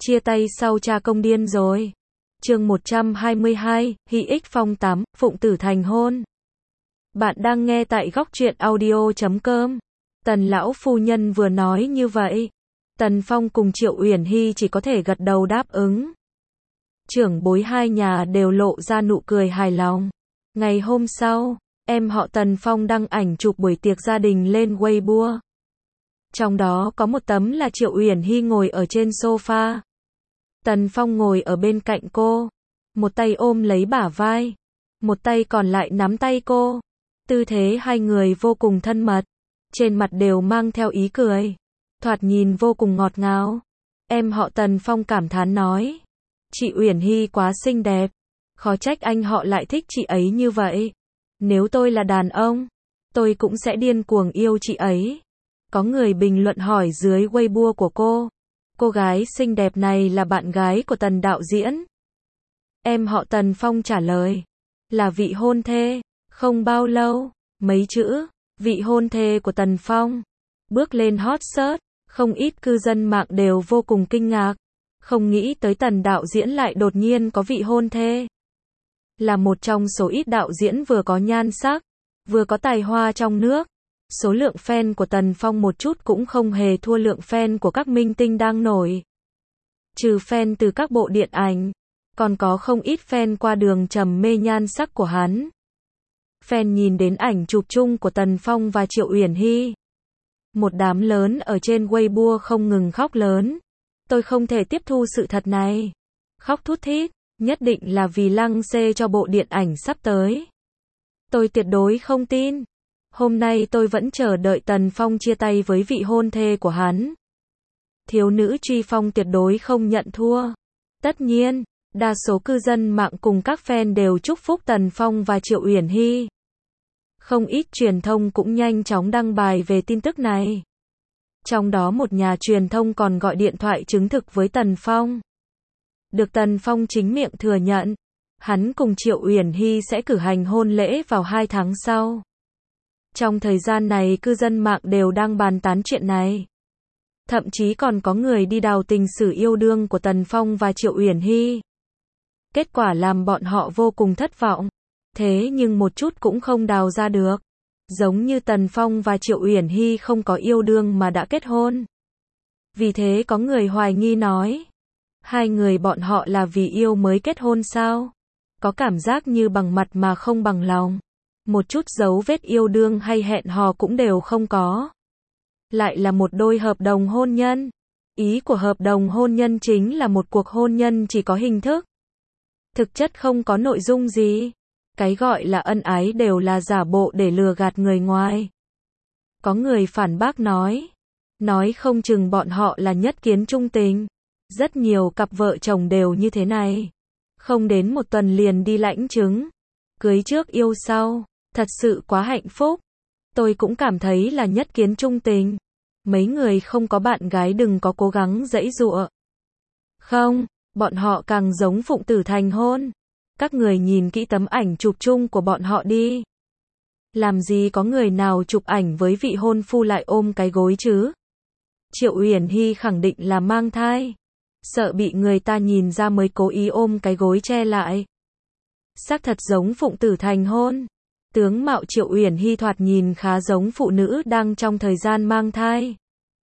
Chia tay sau cha công điên rồi. Chương 122, Hy Ích Phong 8, Phụng Tử thành hôn. Bạn đang nghe tại góc truyện audio.com. Tần lão phu nhân vừa nói như vậy, Tần Phong cùng Triệu Uyển Hy chỉ có thể gật đầu đáp ứng. Trưởng bối hai nhà đều lộ ra nụ cười hài lòng. Ngày hôm sau, em họ Tần Phong đăng ảnh chụp buổi tiệc gia đình lên Weibo. Trong đó có một tấm là Triệu Uyển Hy ngồi ở trên sofa. Tần Phong ngồi ở bên cạnh cô, một tay ôm lấy bả vai, một tay còn lại nắm tay cô. Tư thế hai người vô cùng thân mật, trên mặt đều mang theo ý cười, thoạt nhìn vô cùng ngọt ngào. Em họ Tần Phong cảm thán nói, chị Uyển Hy quá xinh đẹp, khó trách anh họ lại thích chị ấy như vậy. Nếu tôi là đàn ông, tôi cũng sẽ điên cuồng yêu chị ấy. Có người bình luận hỏi dưới Weibo của cô gái xinh đẹp này là bạn gái của Tần đạo diễn. Em họ Tần Phong trả lời, là vị hôn thê. Không bao lâu, mấy chữ, vị hôn thê của Tần Phong, bước lên hot search, không ít cư dân mạng đều vô cùng kinh ngạc, không nghĩ tới Tần đạo diễn lại đột nhiên có vị hôn thê. Là một trong số ít đạo diễn vừa có nhan sắc, vừa có tài hoa trong nước. Số lượng fan của Tần Phong một chút cũng không hề thua lượng fan của các minh tinh đang nổi. Trừ fan từ các bộ điện ảnh, còn có không ít fan qua đường trầm mê nhan sắc của hắn. Fan nhìn đến ảnh chụp chung của Tần Phong và Triệu Uyển Hy, một đám lớn ở trên Weibo không ngừng khóc lớn. Tôi không thể tiếp thu sự thật này. Khóc thút thít, nhất định là vì lăng xê cho bộ điện ảnh sắp tới. Tôi tuyệt đối không tin. Hôm nay tôi vẫn chờ đợi Tần Phong chia tay với vị hôn thê của hắn. Thiếu nữ truy phong tuyệt đối không nhận thua. Tất nhiên, đa số cư dân mạng cùng các fan đều chúc phúc Tần Phong và Triệu Uyển Hy. Không ít truyền thông cũng nhanh chóng đăng bài về tin tức này. Trong đó một nhà truyền thông còn gọi điện thoại chứng thực với Tần Phong. Được Tần Phong chính miệng thừa nhận, hắn cùng Triệu Uyển Hy sẽ cử hành hôn lễ vào 2 tháng sau. Trong thời gian này cư dân mạng đều đang bàn tán chuyện này. Thậm chí còn có người đi đào tình sử yêu đương của Tần Phong và Triệu Uyển Hy. Kết quả làm bọn họ vô cùng thất vọng. Thế nhưng một chút cũng không đào ra được. Giống như Tần Phong và Triệu Uyển Hy không có yêu đương mà đã kết hôn. Vì thế có người hoài nghi nói, hai người bọn họ là vì yêu mới kết hôn sao? Có cảm giác như bằng mặt mà không bằng lòng. Một chút dấu vết yêu đương hay hẹn hò cũng đều không có. Lại là một đôi hợp đồng hôn nhân. Ý của hợp đồng hôn nhân chính là một cuộc hôn nhân chỉ có hình thức, thực chất không có nội dung gì. Cái gọi là ân ái đều là giả bộ để lừa gạt người ngoài. Có người phản bác nói không chừng bọn họ là nhất kiến chung tình. Rất nhiều cặp vợ chồng đều như thế này. Không đến một tuần liền đi lãnh chứng. Cưới trước yêu sau. Thật sự quá hạnh phúc. Tôi cũng cảm thấy là nhất kiến chung tình. Mấy người không có bạn gái đừng có cố gắng giãy giụa. Không, bọn họ càng giống Phụng Tử thành hôn. Các người nhìn kỹ tấm ảnh chụp chung của bọn họ đi. Làm gì có người nào chụp ảnh với vị hôn phu lại ôm cái gối chứ? Triệu Uyển Hy khẳng định là mang thai. Sợ bị người ta nhìn ra mới cố ý ôm cái gối che lại. Xác thật giống Phụng Tử thành hôn. Tướng mạo Triệu Uyển Hy thoạt nhìn khá giống phụ nữ đang trong thời gian mang thai.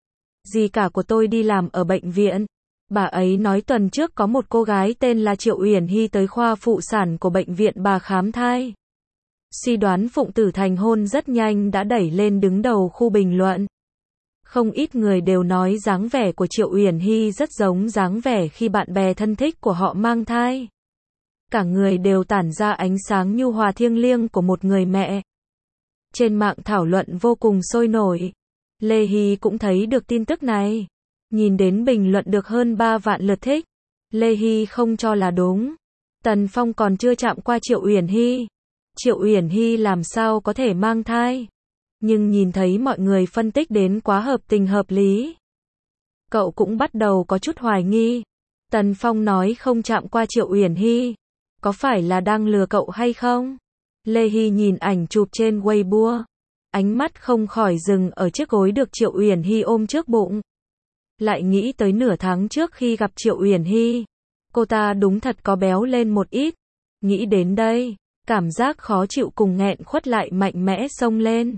Dì cả của tôi đi làm ở bệnh viện. Bà ấy nói tuần trước có một cô gái tên là Triệu Uyển Hy tới khoa phụ sản của bệnh viện bà khám thai. Suy đoán Phụng Tử thành hôn rất nhanh đã đẩy lên đứng đầu khu bình luận. Không ít người đều nói dáng vẻ của Triệu Uyển Hy rất giống dáng vẻ khi bạn bè thân thích của họ mang thai. Cả người đều tản ra ánh sáng nhu hòa thiêng liêng của một người mẹ. Trên mạng thảo luận vô cùng sôi nổi. Lê Hy cũng thấy được tin tức này. Nhìn đến bình luận được hơn 3 vạn lượt thích. Lê Hy không cho là đúng. Tần Phong còn chưa chạm qua Triệu Uyển Hy. Triệu Uyển Hy làm sao có thể mang thai. Nhưng nhìn thấy mọi người phân tích đến quá hợp tình hợp lý. Cậu cũng bắt đầu có chút hoài nghi. Tần Phong nói không chạm qua Triệu Uyển Hy. Có phải là đang lừa cậu hay không? Lê Hy nhìn ảnh chụp trên Weibo. Ánh mắt không khỏi dừng ở chiếc gối được Triệu Uyển Hy ôm trước bụng. Lại nghĩ tới nửa tháng trước khi gặp Triệu Uyển Hy. Cô ta đúng thật có béo lên một ít. Nghĩ đến đây, cảm giác khó chịu cùng nghẹn khuất lại mạnh mẽ xông lên.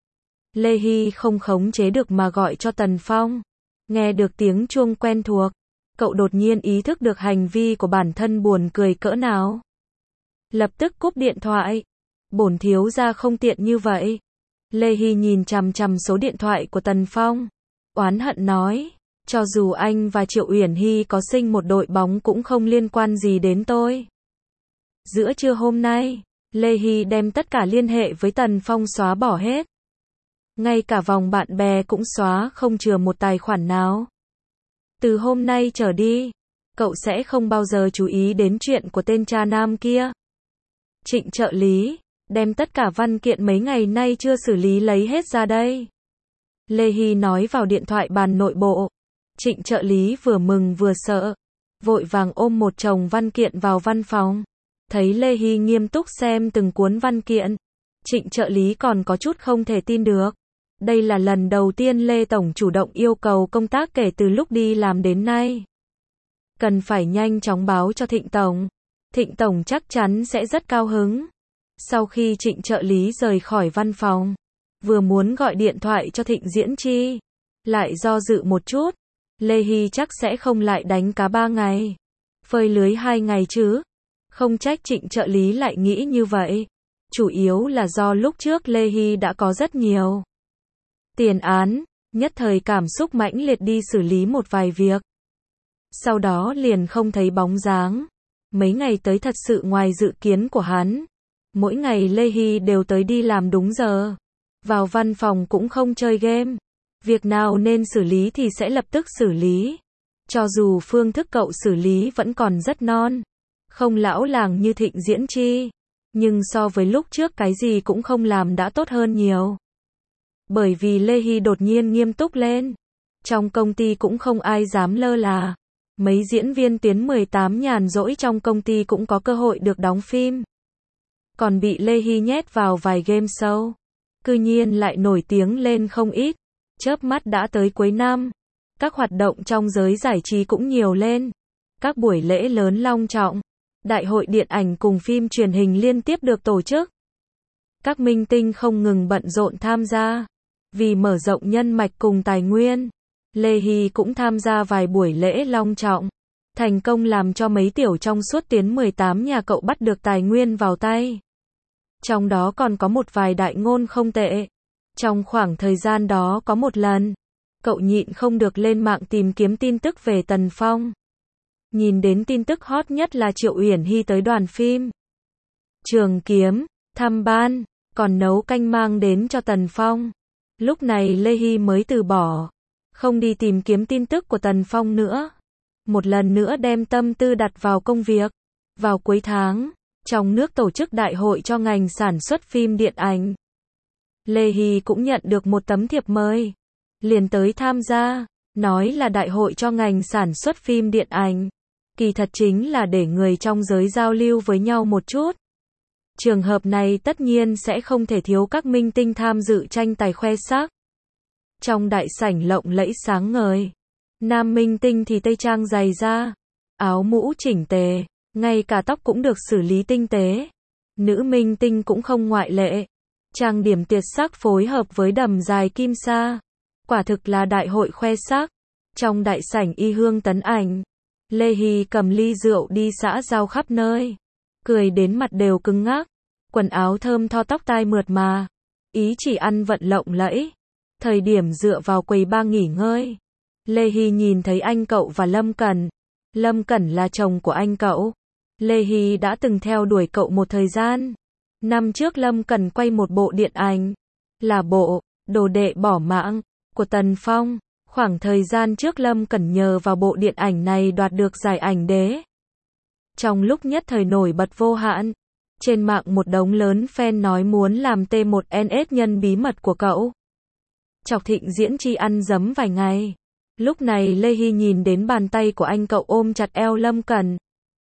Lê Hy không khống chế được mà gọi cho Tần Phong. Nghe được tiếng chuông quen thuộc, cậu đột nhiên ý thức được hành vi của bản thân buồn cười cỡ nào. Lập tức cúp điện thoại. Bổn thiếu gia không tiện như vậy. Lê Hy nhìn chằm chằm số điện thoại của Tần Phong. Oán hận nói, cho dù anh và Triệu Uyển Hy có sinh một đội bóng cũng không liên quan gì đến tôi. Giữa trưa hôm nay, Lê Hy đem tất cả liên hệ với Tần Phong xóa bỏ hết. Ngay cả vòng bạn bè cũng xóa không chừa một tài khoản nào. Từ hôm nay trở đi, cậu sẽ không bao giờ chú ý đến chuyện của tên cha nam kia. Trịnh trợ lý, đem tất cả văn kiện mấy ngày nay chưa xử lý lấy hết ra đây. Lê Hy nói vào điện thoại bàn nội bộ. Trịnh trợ lý vừa mừng vừa sợ, vội vàng ôm một chồng văn kiện vào văn phòng. Thấy Lê Hy nghiêm túc xem từng cuốn văn kiện, Trịnh trợ lý còn có chút không thể tin được. Đây là lần đầu tiên Lê Tổng chủ động yêu cầu công tác kể từ lúc đi làm đến nay. Cần phải nhanh chóng báo cho Thịnh Tổng. Thịnh Tổng chắc chắn sẽ rất cao hứng. Sau khi Trịnh trợ lý rời khỏi văn phòng, vừa muốn gọi điện thoại cho Thịnh Diễn Chi, lại do dự một chút. Lê Hy chắc sẽ không lại đánh cá 3 ngày, phơi lưới 2 ngày chứ. Không trách Trịnh trợ lý lại nghĩ như vậy. Chủ yếu là do lúc trước Lê Hy đã có rất nhiều tiền án, nhất thời cảm xúc mãnh liệt đi xử lý một vài việc. Sau đó liền không thấy bóng dáng. Mấy ngày tới thật sự ngoài dự kiến của hắn. Mỗi ngày Lê Hy đều tới đi làm đúng giờ. Vào văn phòng cũng không chơi game. Việc nào nên xử lý thì sẽ lập tức xử lý. Cho dù phương thức cậu xử lý vẫn còn rất non. Không lão làng như Thịnh Diễn Chi. Nhưng so với lúc trước cái gì cũng không làm đã tốt hơn nhiều. Bởi vì Lê Hy đột nhiên nghiêm túc lên. Trong công ty cũng không ai dám lơ là. Mấy diễn viên tuyến 18 nhàn rỗi trong công ty cũng có cơ hội được đóng phim. Còn bị Lê Hy nhét vào vài game show. Cư nhiên lại nổi tiếng lên không ít. Chớp mắt đã tới cuối năm. Các hoạt động trong giới giải trí cũng nhiều lên. Các buổi lễ lớn long trọng. Đại hội điện ảnh cùng phim truyền hình liên tiếp được tổ chức. Các minh tinh không ngừng bận rộn tham gia. Vì mở rộng nhân mạch cùng tài nguyên, Lê Hy cũng tham gia vài buổi lễ long trọng. Thành công làm cho mấy tiểu trong suốt tuyến 18 nhà cậu bắt được tài nguyên vào tay. Trong đó còn có một vài đại ngôn không tệ. Trong khoảng thời gian đó có một lần, cậu nhịn không được lên mạng tìm kiếm tin tức về Tần Phong. Nhìn đến tin tức hot nhất là Triệu Uyển Hy tới đoàn phim Trường Kiếm, thăm ban, còn nấu canh mang đến cho Tần Phong. Lúc này Lê Hy mới từ bỏ, không đi tìm kiếm tin tức của Tần Phong nữa. Một lần nữa đem tâm tư đặt vào công việc. Vào cuối tháng, trong nước tổ chức đại hội cho ngành sản xuất phim điện ảnh. Lê Hy cũng nhận được một tấm thiệp mời. Liền tới tham gia, nói là đại hội cho ngành sản xuất phim điện ảnh. Kỳ thật chính là để người trong giới giao lưu với nhau một chút. Trường hợp này tất nhiên sẽ không thể thiếu các minh tinh tham dự tranh tài khoe sắc. Trong đại sảnh lộng lẫy sáng ngời, nam minh tinh thì tây trang dày da, áo mũ chỉnh tề, ngay cả tóc cũng được xử lý tinh tế. Nữ minh tinh cũng không ngoại lệ, trang điểm tuyệt sắc phối hợp với đầm dài kim sa. Quả thực là đại hội khoe sắc. Trong đại sảnh y hương tấn ảnh, Lê Hy cầm ly rượu đi xã giao khắp nơi, cười đến mặt đều cứng ngắc, quần áo thơm tho tóc tai mượt mà, ý chỉ ăn vận lộng lẫy. Thời điểm dựa vào quầy bar nghỉ ngơi, Lê Hy nhìn thấy anh cậu và Lâm Cẩn. Lâm Cẩn là chồng của anh cậu. Lê Hy đã từng theo đuổi cậu một thời gian. Năm trước Lâm Cẩn quay một bộ điện ảnh, là bộ Đồ đệ bỏ mạng của Tần Phong. Khoảng thời gian trước Lâm Cẩn nhờ vào bộ điện ảnh này đoạt được giải ảnh đế. Trong lúc nhất thời nổi bật vô hạn, trên mạng một đống lớn fan nói muốn làm T1NS nhân bí mật của cậu. Chọc Thịnh Diễn Chi ăn dấm vài ngày. Lúc này Lê Hy nhìn đến bàn tay của anh cậu ôm chặt eo Lâm Cẩn.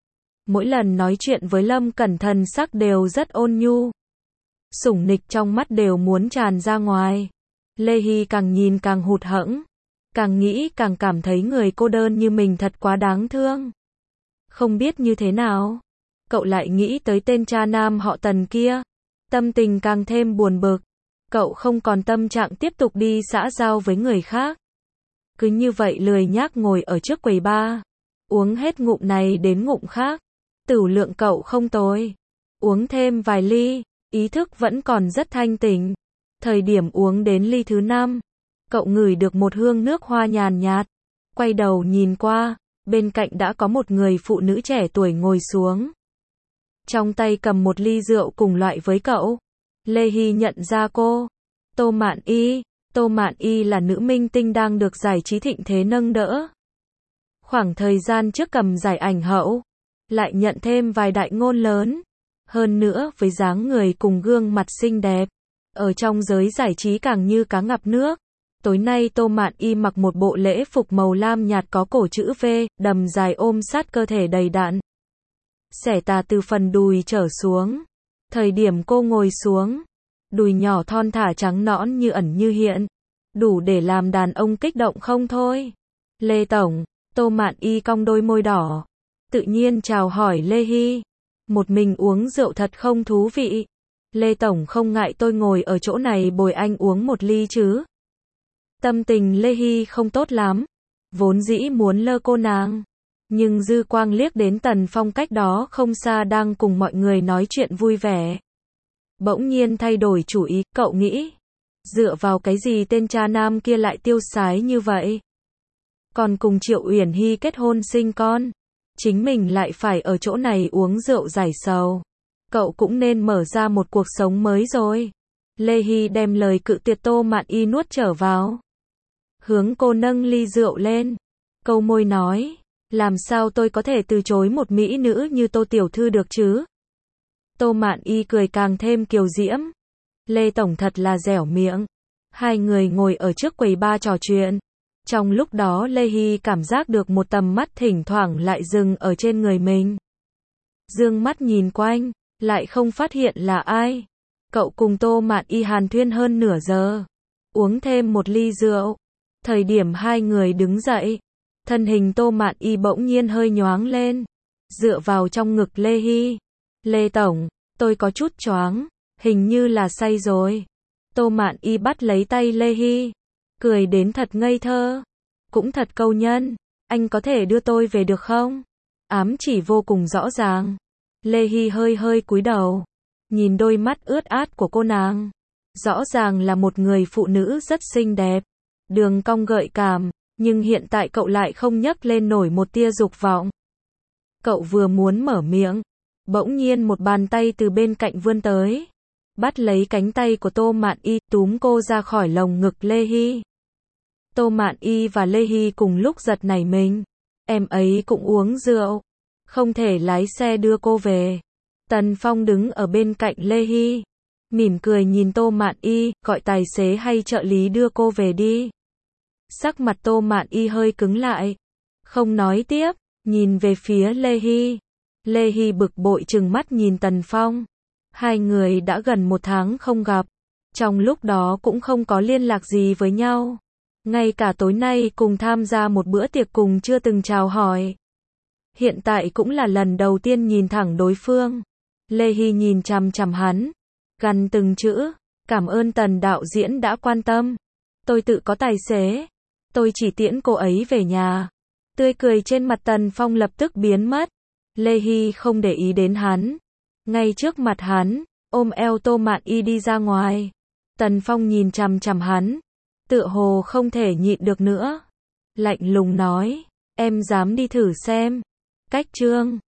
Mỗi lần nói chuyện với Lâm Cẩn thần sắc đều rất ôn nhu. Sủng nịch trong mắt đều muốn tràn ra ngoài. Lê Hy càng nhìn càng hụt hẫng. Càng nghĩ càng cảm thấy người cô đơn như mình thật quá đáng thương. Không biết như thế nào, cậu lại nghĩ tới tên cha nam họ Tần kia. Tâm tình càng thêm buồn bực. Cậu không còn tâm trạng tiếp tục đi xã giao với người khác. Cứ như vậy lười nhác ngồi ở trước quầy bar, uống hết ngụm này đến ngụm khác. Tửu lượng cậu không tồi. Uống thêm vài ly, ý thức vẫn còn rất thanh tỉnh. Thời điểm uống đến ly thứ 5, cậu ngửi được một hương nước hoa nhàn nhạt. Quay đầu nhìn qua, bên cạnh đã có một người phụ nữ trẻ tuổi ngồi xuống. Trong tay cầm một ly rượu cùng loại với cậu. Lê Hy nhận ra cô. Tô Mạn Y. Tô Mạn Y là nữ minh tinh đang được giải trí thịnh thế nâng đỡ. Khoảng thời gian trước cầm giải ảnh hậu, lại nhận thêm vài đại ngôn lớn. Hơn nữa với dáng người cùng gương mặt xinh đẹp, ở trong giới giải trí càng như cá ngập nước. Tối nay Tô Mạn Y mặc một bộ lễ phục màu lam nhạt có cổ chữ V, đầm dài ôm sát cơ thể đầy đặn. Xẻ tà từ phần đùi trở xuống. Thời điểm cô ngồi xuống, đùi nhỏ thon thả trắng nõn như ẩn như hiện, đủ để làm đàn ông kích động không thôi. Lê Tổng. Tô Mạn Y cong đôi môi đỏ, tự nhiên chào hỏi Lê Hy. Một mình uống rượu thật không thú vị. Lê Tổng không ngại tôi ngồi ở chỗ này bồi anh uống một ly chứ? Tâm tình Lê Hy không tốt lắm, vốn dĩ muốn lơ cô nàng, nhưng dư quang liếc đến Tần Phong cách đó không xa đang cùng mọi người nói chuyện vui vẻ. Bỗng nhiên thay đổi chủ ý, cậu nghĩ, dựa vào cái gì tên cha nam kia lại tiêu sái như vậy? Còn cùng Triệu Uyển Hy kết hôn sinh con, chính mình lại phải ở chỗ này uống rượu giải sầu. Cậu cũng nên mở ra một cuộc sống mới rồi. Lê Hy đem lời cự tuyệt Tô Mạn Y nuốt trở vào. Hướng cô nâng ly rượu lên, câu môi nói, làm sao tôi có thể từ chối một mỹ nữ như Tô tiểu thư được chứ? Tô Mạn Y cười càng thêm kiều diễm. Lê Tổng thật là dẻo miệng. Hai người ngồi ở trước quầy bar trò chuyện. Trong lúc đó Lê Hy cảm giác được một tầm mắt thỉnh thoảng lại dừng ở trên người mình. Dương mắt nhìn quanh, lại không phát hiện là ai. Cậu cùng Tô Mạn Y hàn thuyên hơn nửa giờ. Uống thêm một ly rượu. Thời điểm hai người đứng dậy, thân hình Tô Mạn Y bỗng nhiên hơi nhoáng lên, dựa vào trong ngực Lê Hy. Lê Tổng, tôi có chút choáng, hình như là say rồi. Tô Mạn Y bắt lấy tay Lê Hy, cười đến thật ngây thơ, cũng thật câu nhân, anh có thể đưa tôi về được không? Ám chỉ vô cùng rõ ràng. Lê Hy hơi hơi cúi đầu, nhìn đôi mắt ướt át của cô nàng. Rõ ràng là một người phụ nữ rất xinh đẹp, đường cong gợi cảm, nhưng hiện tại cậu lại không nhấc lên nổi một tia dục vọng. Cậu vừa muốn mở miệng, bỗng nhiên một bàn tay từ bên cạnh vươn tới, bắt lấy cánh tay của Tô Mạn Y, túm cô ra khỏi lồng ngực Lê Hy. Tô Mạn Y và Lê Hy cùng lúc giật nảy mình. Em ấy cũng uống rượu, không thể lái xe đưa cô về. Tần Phong đứng ở bên cạnh Lê Hy, mỉm cười nhìn Tô Mạn Y, gọi tài xế hay trợ lý đưa cô về đi. Sắc mặt Tô Mạn Y hơi cứng lại, không nói tiếp, nhìn về phía Lê Hy. Lê Hy bực bội trừng mắt nhìn Tần Phong. Hai người đã gần 1 tháng không gặp, trong lúc đó cũng không có liên lạc gì với nhau. Ngay cả tối nay cùng tham gia một bữa tiệc cùng chưa từng chào hỏi. Hiện tại cũng là lần đầu tiên nhìn thẳng đối phương. Lê Hy nhìn chằm chằm hắn, gằn từng chữ, cảm ơn Tần đạo diễn đã quan tâm. Tôi tự có tài xế, tôi chỉ tiễn cô ấy về nhà. Tươi cười trên mặt Tần Phong lập tức biến mất. Lê Hy không để ý đến hắn. Ngay trước mặt hắn, ôm eo Tô Mạn Y đi ra ngoài. Tần Phong nhìn chằm chằm hắn, tựa hồ không thể nhịn được nữa. Lạnh lùng nói, em dám đi thử xem. Cách chương